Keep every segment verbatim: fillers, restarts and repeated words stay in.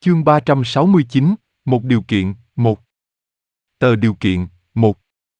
Chương ba trăm sáu mươi chín, một điều kiện, một. Tờ điều kiện, một.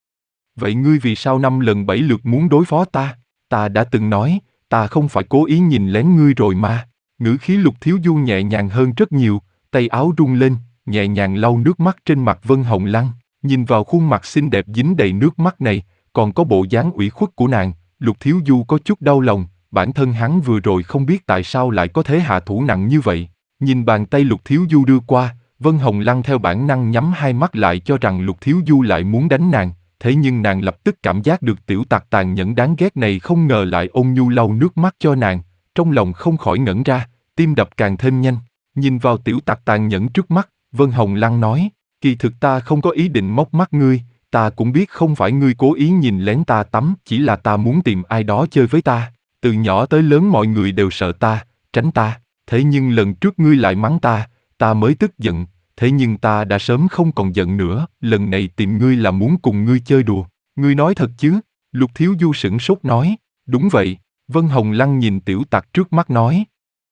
Vậy ngươi vì sao năm lần bảy lượt muốn đối phó ta? Ta đã từng nói, ta không phải cố ý nhìn lén ngươi rồi mà. Ngữ khí Lục Thiếu Du nhẹ nhàng hơn rất nhiều, tay áo rung lên, nhẹ nhàng lau nước mắt trên mặt Vân Hồng Lăng. Nhìn vào khuôn mặt xinh đẹp dính đầy nước mắt này, còn có bộ dáng ủy khuất của nàng, Lục Thiếu Du có chút đau lòng, bản thân hắn vừa rồi không biết tại sao lại có thể hạ thủ nặng như vậy. Nhìn bàn tay Lục Thiếu Du đưa qua, Vân Hồng Lăng theo bản năng nhắm hai mắt lại cho rằng Lục Thiếu Du lại muốn đánh nàng, thế nhưng nàng lập tức cảm giác được tiểu tặc tàn nhẫn đáng ghét này không ngờ lại ôn nhu lau nước mắt cho nàng, trong lòng không khỏi ngẩn ra, tim đập càng thêm nhanh. Nhìn vào tiểu tặc tàn nhẫn trước mắt, Vân Hồng Lăng nói, kỳ thực ta không có ý định móc mắt ngươi, ta cũng biết không phải ngươi cố ý nhìn lén ta tắm, chỉ là ta muốn tìm ai đó chơi với ta. Từ nhỏ tới lớn mọi người đều sợ ta, tránh ta, thế nhưng lần trước ngươi lại mắng ta, ta mới tức giận, thế nhưng ta đã sớm không còn giận nữa, lần này tìm ngươi là muốn cùng ngươi chơi đùa. Ngươi nói thật chứ? Lục Thiếu Du sửng sốt nói, đúng vậy. Vân Hồng Lăng nhìn tiểu tặc trước mắt nói.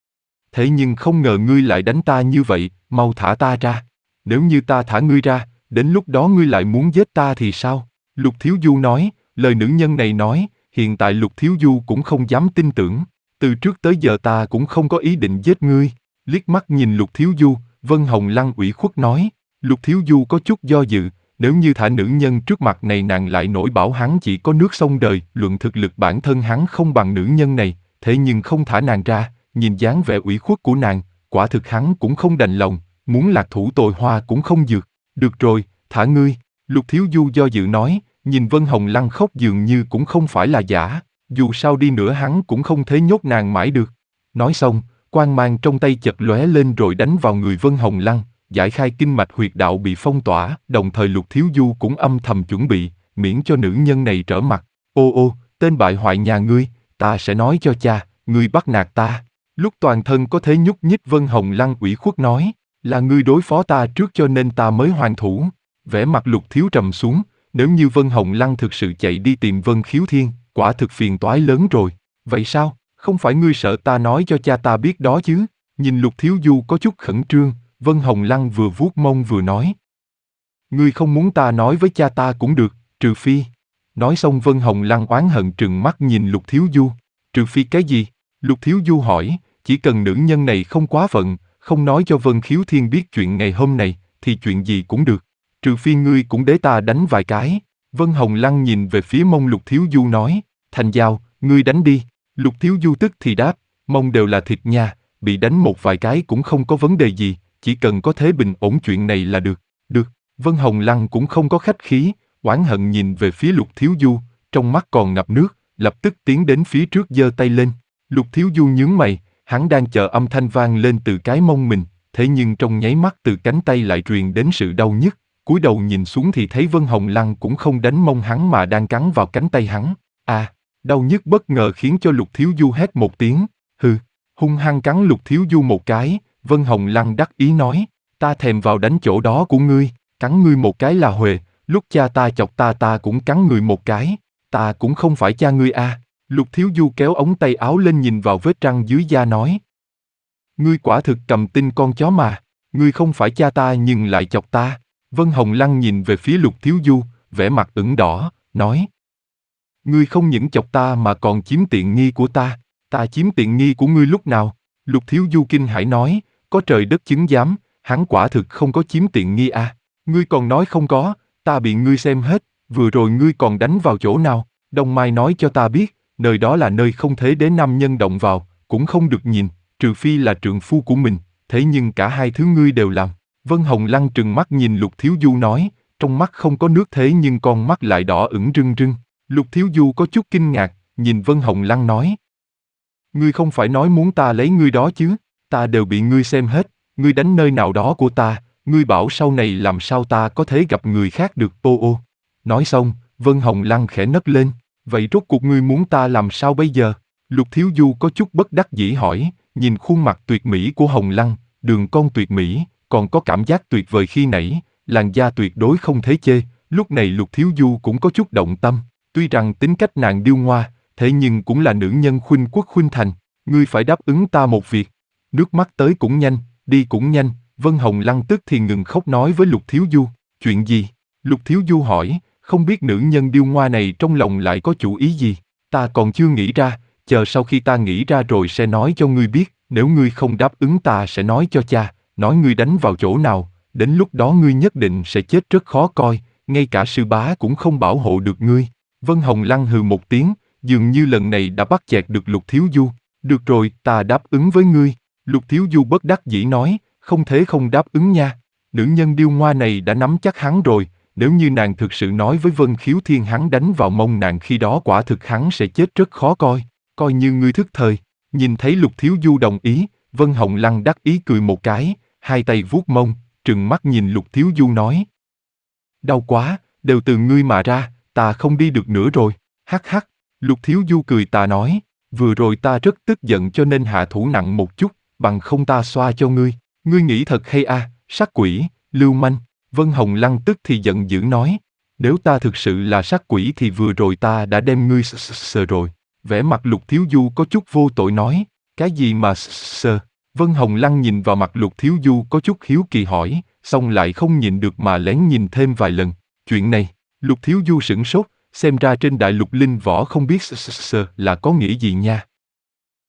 Thế nhưng không ngờ ngươi lại đánh ta như vậy, mau thả ta ra. Nếu như ta thả ngươi ra, đến lúc đó ngươi lại muốn giết ta thì sao? Lục Thiếu Du nói, lời nữ nhân này nói, hiện tại Lục Thiếu Du cũng không dám tin tưởng. Từ trước tới giờ ta cũng không có ý định giết ngươi. Liếc mắt nhìn Lục Thiếu Du, Vân Hồng Lăng ủy khuất nói. Lục Thiếu Du có chút do dự, nếu như thả nữ nhân trước mặt này nàng lại nổi bảo hắn chỉ có nước sông đời, luận thực lực bản thân hắn không bằng nữ nhân này, thế nhưng không thả nàng ra, nhìn dáng vẻ ủy khuất của nàng, quả thực hắn cũng không đành lòng, muốn lạc thủ tồi hoa cũng không dược. Được rồi, thả ngươi. Lục Thiếu Du do dự nói, nhìn Vân Hồng Lăng khóc dường như cũng không phải là giả, dù sao đi nữa hắn cũng không thể nhốt nàng mãi được. Nói xong, quang mang trong tay chật lóe lên rồi đánh vào người Vân Hồng Lăng, giải khai kinh mạch huyệt đạo bị phong tỏa, đồng thời Lục Thiếu Du cũng âm thầm chuẩn bị, miễn cho nữ nhân này trở mặt. Ô ô, tên bại hoại nhà ngươi, ta sẽ nói cho cha, ngươi bắt nạt ta. Lúc toàn thân có thể nhúc nhích Vân Hồng Lăng ủy khuất nói, là ngươi đối phó ta trước cho nên ta mới hoàn thủ. Vẻ mặt Lục Thiếu trầm xuống, nếu như Vân Hồng Lăng thực sự chạy đi tìm Vân Khiếu Thiên, quả thực phiền toái lớn rồi. Vậy sao, không phải ngươi sợ ta nói cho cha ta biết đó chứ? Nhìn Lục Thiếu Du có chút khẩn trương, Vân Hồng Lăng vừa vuốt mông vừa nói. Ngươi không muốn ta nói với cha ta cũng được, trừ phi. Nói xong Vân Hồng Lăng oán hận trừng mắt nhìn Lục Thiếu Du. Trừ phi cái gì? Lục Thiếu Du hỏi, chỉ cần nữ nhân này không quá phận, không nói cho Vân Khiếu Thiên biết chuyện ngày hôm nay, thì chuyện gì cũng được. Trừ phi ngươi cũng để ta đánh vài cái. Vân Hồng Lăng nhìn về phía mông Lục Thiếu Du nói, thành giao, ngươi đánh đi. Lục Thiếu Du tức thì đáp, mông đều là thịt nha, bị đánh một vài cái cũng không có vấn đề gì, chỉ cần có thể bình ổn chuyện này là được. Được, Vân Hồng Lăng cũng không có khách khí, oán hận nhìn về phía Lục Thiếu Du, trong mắt còn ngập nước, lập tức tiến đến phía trước giơ tay lên. Lục Thiếu Du nhướng mày, hắn đang chờ âm thanh vang lên từ cái mông mình, thế nhưng trong nháy mắt từ cánh tay lại truyền đến sự đau nhức. Cúi đầu nhìn xuống thì thấy Vân Hồng Lăng cũng không đánh mông hắn mà đang cắn vào cánh tay hắn. À, đau nhức bất ngờ khiến cho Lục Thiếu Du hét một tiếng, hừ, hung hăng cắn Lục Thiếu Du một cái. Vân Hồng Lăng đắc ý nói, ta thèm vào đánh chỗ đó của ngươi, cắn ngươi một cái là huề, lúc cha ta chọc ta ta cũng cắn ngươi một cái, ta cũng không phải cha ngươi a. À. Lục Thiếu Du kéo ống tay áo lên nhìn vào vết răng dưới da nói, ngươi quả thực cầm tinh con chó mà, ngươi không phải cha ta nhưng lại chọc ta. Vân Hồng Lăng nhìn về phía Lục Thiếu Du, vẻ mặt ửng đỏ, nói, ngươi không những chọc ta mà còn chiếm tiện nghi của ta, ta chiếm tiện nghi của ngươi lúc nào? Lục Thiếu Du kinh hãi nói, có trời đất chứng giám, hắn quả thực không có chiếm tiện nghi à, ngươi còn nói không có, ta bị ngươi xem hết, vừa rồi ngươi còn đánh vào chỗ nào? Đông Mai nói cho ta biết, nơi đó là nơi không thể để nam nhân động vào, cũng không được nhìn, trừ phi là trượng phu của mình, thế nhưng cả hai thứ ngươi đều làm. Vân Hồng Lăng trừng mắt nhìn Lục Thiếu Du nói, trong mắt không có nước thế nhưng con mắt lại đỏ ửng rưng rưng. Lục Thiếu Du có chút kinh ngạc, nhìn Vân Hồng Lăng nói, ngươi không phải nói muốn ta lấy ngươi đó chứ, ta đều bị ngươi xem hết, ngươi đánh nơi nào đó của ta, ngươi bảo sau này làm sao ta có thể gặp người khác được ô ô. Nói xong, Vân Hồng Lăng khẽ nấc lên, vậy rốt cuộc ngươi muốn ta làm sao bây giờ? Lục Thiếu Du có chút bất đắc dĩ hỏi, nhìn khuôn mặt tuyệt mỹ của Hồng Lăng, đường cong tuyệt mỹ, còn có cảm giác tuyệt vời khi nãy, làn da tuyệt đối không thể chê, lúc này Lục Thiếu Du cũng có chút động tâm, tuy rằng tính cách nàng điêu ngoa, thế nhưng cũng là nữ nhân khuynh quốc khuynh thành, ngươi phải đáp ứng ta một việc. Nước mắt tới cũng nhanh, đi cũng nhanh, Vân Hồng Lăng tức thì ngừng khóc nói với Lục Thiếu Du, chuyện gì? Lục Thiếu Du hỏi, không biết nữ nhân điêu ngoa này trong lòng lại có chủ ý gì? Ta còn chưa nghĩ ra, chờ sau khi ta nghĩ ra rồi sẽ nói cho ngươi biết, nếu ngươi không đáp ứng ta sẽ nói cho cha, nói ngươi đánh vào chỗ nào, đến lúc đó ngươi nhất định sẽ chết rất khó coi, ngay cả sư bá cũng không bảo hộ được ngươi. Vân Hồng Lăng hừ một tiếng, dường như lần này đã bắt chẹt được Lục Thiếu Du. Được rồi, ta đáp ứng với ngươi. Lục Thiếu Du bất đắc dĩ nói, không thể không đáp ứng nha. Nữ nhân điêu ngoa này đã nắm chắc hắn rồi, nếu như nàng thực sự nói với Vân Khiếu Thiên hắn đánh vào mông nàng khi đó quả thực hắn sẽ chết rất khó coi, coi như ngươi thức thời. Nhìn thấy Lục Thiếu Du đồng ý, Vân Hồng Lăng đắc ý cười một cái, hai tay vuốt mông, trừng mắt nhìn Lục Thiếu Du nói. Đau quá, đều từ ngươi mà ra, ta không đi được nữa rồi, hắc hắc. Lục Thiếu Du cười tà nói, vừa rồi ta rất tức giận cho nên hạ thủ nặng một chút, bằng không ta xoa cho ngươi, ngươi nghĩ thật hay a, à, sát quỷ, lưu manh. Vân Hồng Lăng tức thì giận dữ nói, nếu ta thực sự là sát quỷ thì vừa rồi ta đã đem ngươi sờ rồi. Vẻ mặt Lục Thiếu Du có chút vô tội nói, cái gì mà sờ? Vân Hồng Lăng nhìn vào mặt Lục Thiếu Du có chút hiếu kỳ hỏi, xong lại không nhìn được mà lén nhìn thêm vài lần. Chuyện này, Lục Thiếu Du sửng sốt, xem ra trên đại lục linh võ không biết sờ là có nghĩa gì nha.